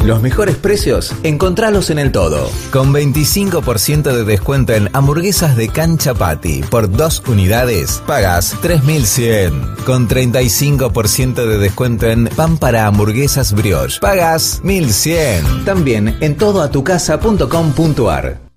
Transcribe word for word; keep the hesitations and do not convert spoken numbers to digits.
Los mejores precios, encontralos en El Todo. Con veinticinco por ciento de descuento en hamburguesas de cancha patty por dos unidades, pagas tres mil cien. Con treinta y cinco por ciento de descuento en pan para hamburguesas brioche, pagas mil cien. También en todo a tu casa punto com punto ar.